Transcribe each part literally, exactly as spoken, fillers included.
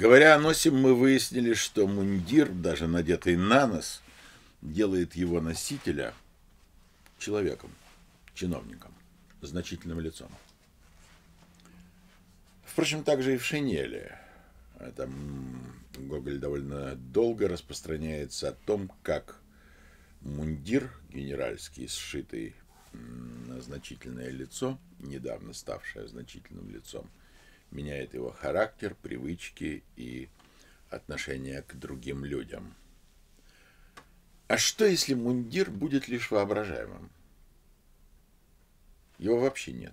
Говоря о носе, мы выяснили, что мундир, даже надетый на нос, делает его носителя человеком, чиновником, значительным лицом. Впрочем, также и в шинели. Там Гоголь довольно долго распространяется о том, как мундир генеральский, сшитый на значительное лицо, недавно ставшее значительным лицом, меняет его характер, привычки и отношение к другим людям. А что, если мундир будет лишь воображаемым? Его вообще нет.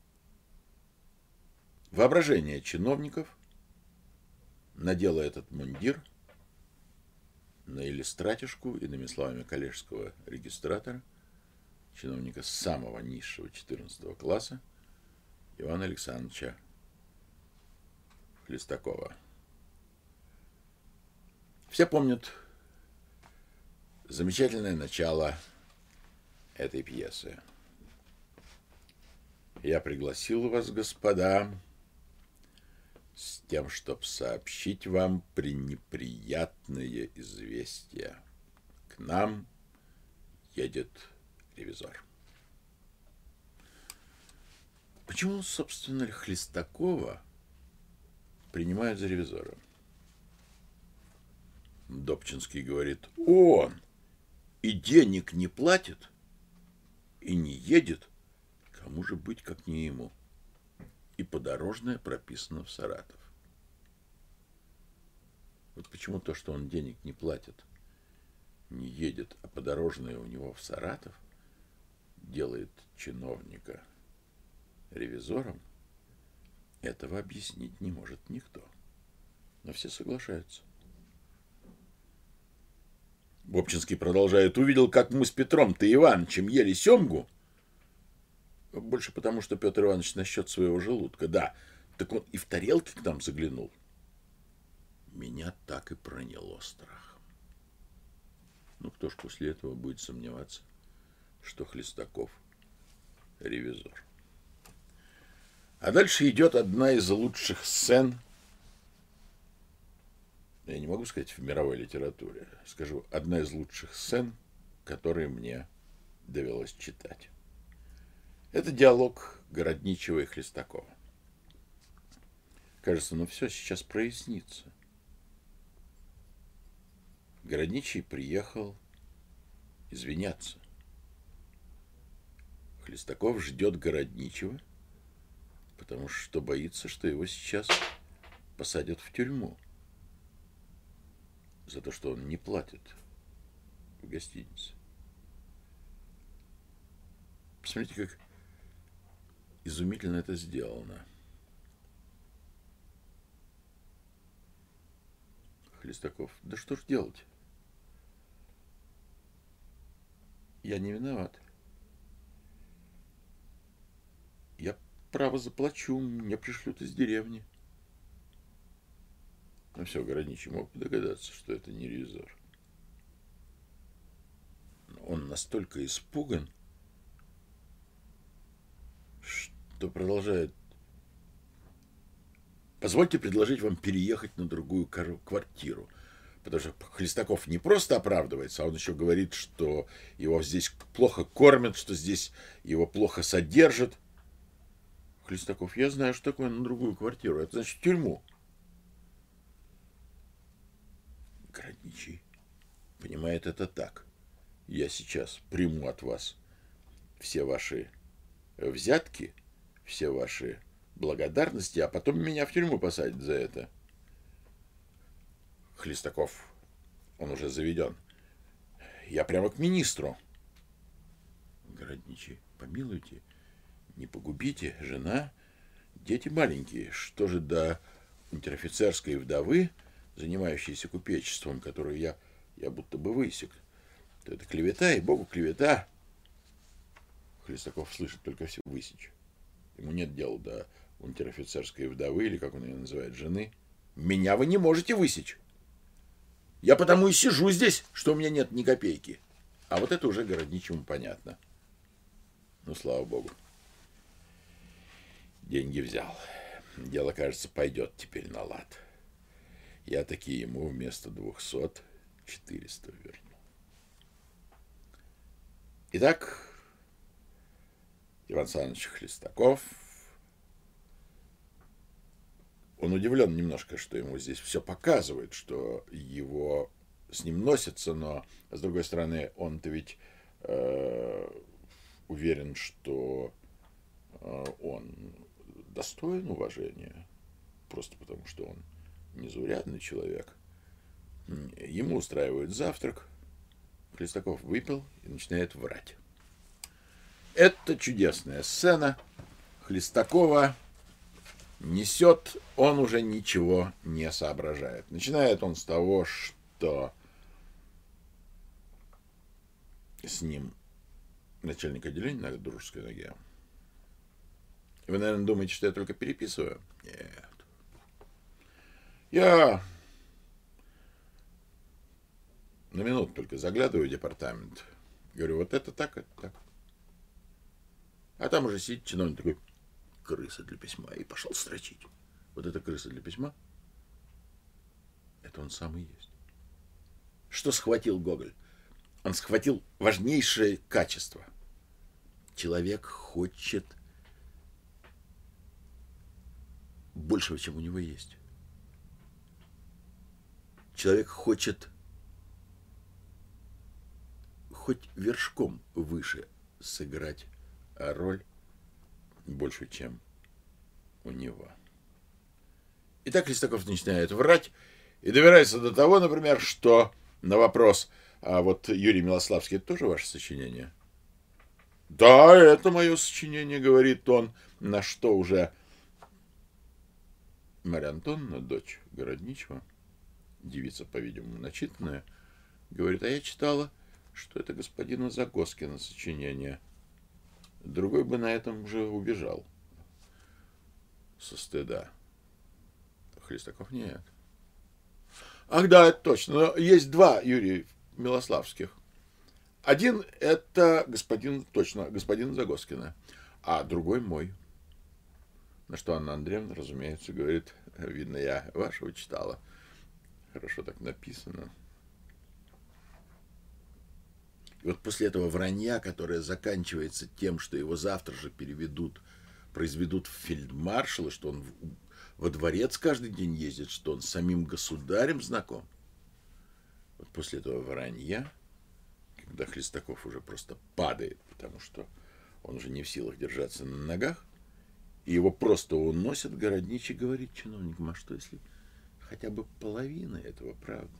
Воображение чиновников надело этот мундир на иллюстратишку, иными словами, коллежского регистратора, чиновника самого низшего четырнадцатого класса, Ивана Александровича Хлестакова. Все помнят замечательное начало этой пьесы. Я пригласил вас, господа, с тем, чтобы сообщить вам пренеприятное известие. К нам едет ревизор. Почему, собственно, Хлестакова принимают за ревизора? Добчинский говорит: он и денег не платит, и не едет, кому же быть, как не ему? И подорожное прописано в Саратов. Вот почему то, что он денег не платит, не едет, а подорожное у него в Саратов, делает чиновника ревизором, этого объяснить не может никто. Но все соглашаются. Бобчинский продолжает: увидел, как мы с Петром-то Ивановичем ели семгу. Больше потому, что Петр Иванович насчет своего желудка. Да, так он и в тарелке к нам заглянул. Меня так и проняло страхом. Ну, кто ж после этого будет сомневаться, что Хлестаков ревизор? А дальше идет одна из лучших сцен, я не могу сказать в мировой литературе, скажу, одна из лучших сцен, которые мне довелось читать. Это диалог Городничего и Хлестакова. Кажется, ну все, сейчас прояснится. Городничий приехал извиняться. Хлестаков ждет Городничего, потому что боится, что его сейчас посадят в тюрьму за то, что он не платит в гостинице. Посмотрите, как изумительно это сделано. Хлестаков: да что ж делать? Я не виноват. Я, право, заплачу, мне пришлют из деревни. Ну все, Городничий мог догадаться, что это не ревизор. Он настолько испуган, что продолжает: позвольте предложить вам переехать на другую квартиру. Потому что Хлестаков не просто оправдывается, а он еще говорит, что его здесь плохо кормят, что здесь его плохо содержат. Хлестаков: я знаю, что такое на другую квартиру. Это значит в тюрьму. Городничий понимает это так: я сейчас приму от вас все ваши взятки, все ваши благодарности, а потом меня в тюрьму посадят за это. Хлестаков, он уже заведен: я прямо к министру. Городничий: помилуйте, не погубите, жена, дети маленькие. Что же до унтер-офицерской вдовы, занимающейся купечеством, которую я, я будто бы высек, то это клевета, и богу клевета. Хлестаков слышит только все: высечь. Ему нет дела до унтер-офицерской вдовы, или как он ее называет, жены. Меня вы не можете высечь. Я потому и сижу здесь, что у меня нет ни копейки. А вот это уже Городничему понятно. Ну, слава богу. Деньги взял. Дело, кажется, пойдет теперь на лад. Я таки ему вместо двухсот четыреста вернул. Итак, Иван Александрович Хлестаков, он удивлен немножко, что ему здесь все показывает, что его с ним носится, но, с другой стороны, он-то ведь э, уверен, что э, он достоин уважения, просто потому что он незаурядный человек. Ему устраивают завтрак, Хлестаков выпил и начинает врать. Это чудесная сцена. Хлестакова несет, он уже ничего не соображает. Начинает он с того, что с ним начальник отделения на дружеской ноге. И вы, наверное, думаете, что я только переписываю? Нет. Я на минуту только заглядываю в департамент. Говорю, вот это так, это так. А там уже сидит чиновник такой, крыса для письма. И пошел строчить. Вот эта крыса для письма, это он сам и есть. Что схватил Гоголь? Он схватил важнейшее качество. Человек хочет большего, чем у него есть. Человек хочет хоть вершком выше сыграть роль больше, чем у него. Итак, Хлестаков начинает врать и добирается до того, например, что на вопрос, а вот Юрий Милославский, это тоже ваше сочинение? Да, это мое сочинение, говорит он, на что уже Марья Антоновна, дочь Городничего, девица, по-видимому, начитанная, говорит, а я читала, что это господина Загоскина сочинение. Другой бы на этом уже убежал со стыда. Хлестаков нет. Ах да, это точно. Есть два Юрия Милославских. Один это господин, точно, господин Загоскина, а другой мой. На что Анна Андреевна, разумеется, говорит, видно, я вашего читала. Хорошо так написано. И вот после этого вранья, которое заканчивается тем, что его завтра же переведут, произведут в фельдмаршалы, что он во дворец каждый день ездит, что он с самим государем знаком. Вот после этого вранья, когда Хлестаков уже просто падает, потому что он уже не в силах держаться на ногах, и его просто уносят, Городничий говорит чиновникам, а что если хотя бы половина этого правда?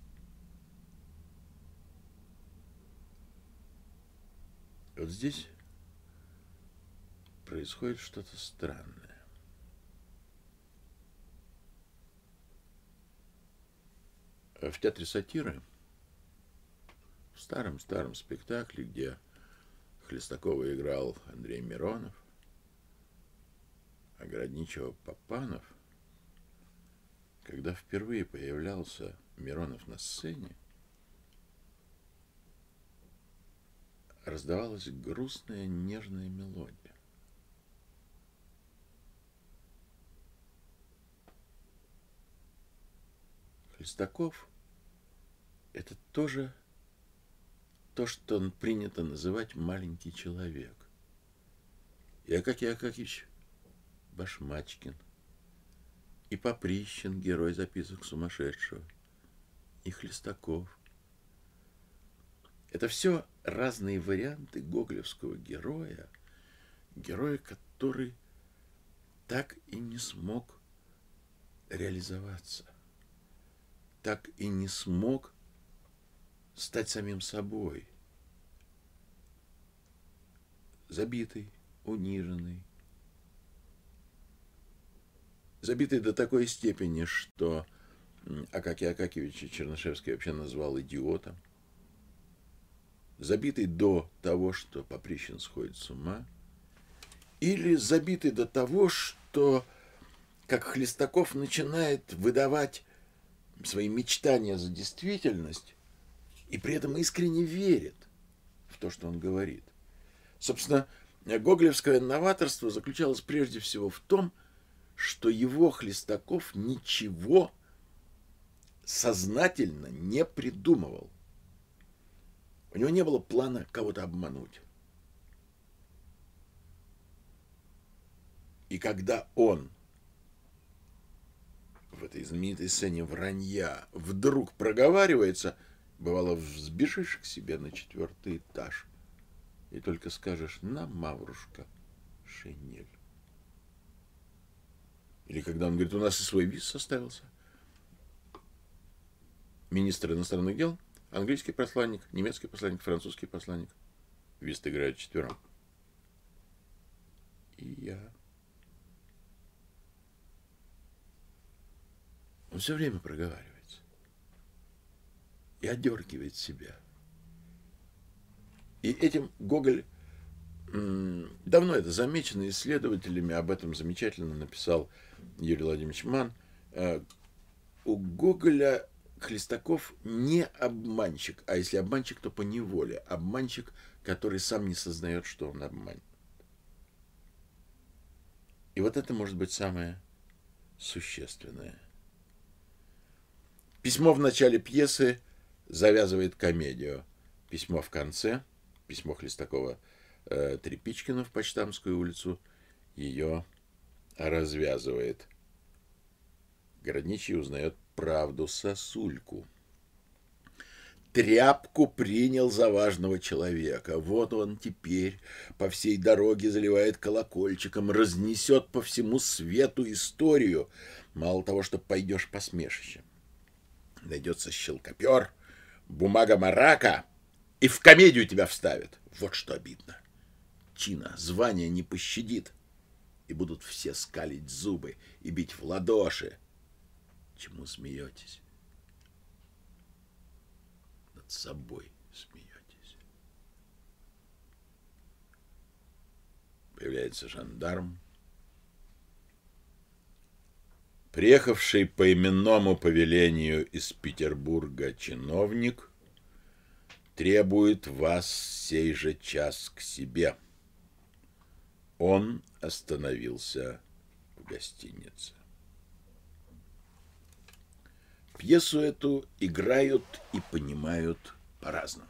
Вот здесь происходит что-то странное. В театре сатиры, в старом-старом спектакле, где Хлестакова играл Андрей Миронов, а Городничего Папанов, когда впервые появлялся Миронов на сцене, раздавалась грустная нежная мелодия. Хлестаков — это тоже то, что принято называть маленький человек. И Акакий Акакевич Башмачкин, и Поприщин, герой записок сумасшедшего, и Хлестаков. Это все разные варианты гоголевского героя, героя, который так и не смог реализоваться, так и не смог стать самим собой. Забитый, униженный, забитый до такой степени, что Акакия Акакевича Чернышевский вообще назвал идиотом, забитый до того, что Поприщин сходит с ума, или забитый до того, что, как Хлестаков начинает выдавать свои мечтания за действительность и при этом искренне верит в то, что он говорит. Собственно, гоголевское новаторство заключалось прежде всего в том, что его, Хлестаков, ничего сознательно не придумывал. У него не было плана кого-то обмануть. И когда он в этой знаменитой сцене вранья вдруг проговаривается, бывало, взбежишь к себе на четвертый этаж и только скажешь: на, Маврушка, шинель. Или когда он говорит: у нас и свой виз составился. Министр иностранных дел, английский посланник, немецкий посланник, французский посланник. Виз играют четвером. И я. Он все время проговаривается и одергивает себя. И этим Гоголь м, давно это замечено исследователями, об этом замечательно написал Юрий Владимирович Манн. Э, у Гоголя Хлестаков не обманщик, а если обманщик, то по неволе. Обманщик, который сам не сознает, что он обманет. И вот это может быть самое существенное. Письмо в начале пьесы завязывает комедию. Письмо в конце, письмо Хлестакова э, Тряпичкину в Почтамскую улицу, ее развязывает. Городничий узнает правду: сосульку. Тряпку принял за важного человека. Вот он теперь по всей дороге заливает колокольчиком, разнесет по всему свету историю. Мало того, что пойдешь посмешище. Найдется щелкопер, бумага-марака, и в комедию тебя вставит. Вот что обидно. Чина, звание не пощадит, и будут все скалить зубы и бить в ладоши. Чему смеетесь? Над собой смеетесь. Появляется жандарм, приехавший по именному повелению из Петербурга чиновник требует вас сей же час к себе. Он остановился в гостинице. Пьесу эту играют и понимают по-разному.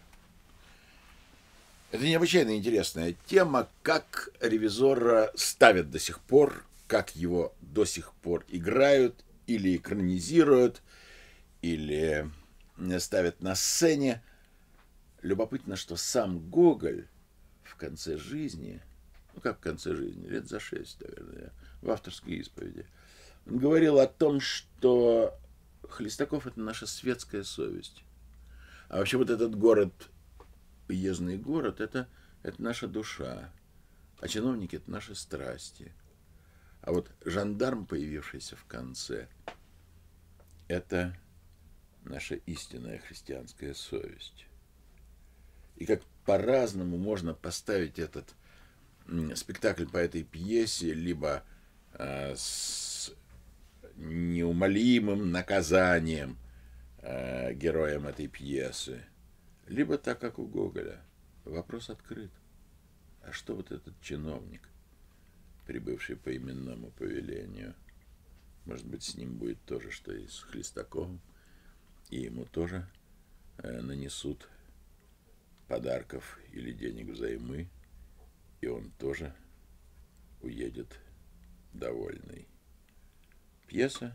Это необычайно интересная тема, как ревизора ставят до сих пор, как его до сих пор играют или экранизируют, или ставят на сцене. Любопытно, что сам Гоголь в конце жизни, ну как в конце жизни, лет за шесть, наверное, в авторской исповеди, он говорил о том, что Хлестаков — это наша светская совесть. А вообще вот этот город, уездный город, это, это наша душа. А чиновники — это наши страсти. А вот жандарм, появившийся в конце, это наша истинная христианская совесть. И как по-разному можно поставить этот спектакль по этой пьесе, либо э, с неумолимым наказанием э, героям этой пьесы, либо так, как у Гоголя. Вопрос открыт. А что вот этот чиновник, прибывший по именному повелению, может быть, с ним будет то же, что и с Хлестаковым, и ему тоже э, нанесут подарков или денег взаймы, и он тоже уедет довольный. Пьеса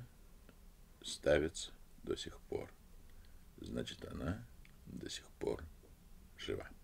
ставится до сих пор. Значит, она до сих пор жива.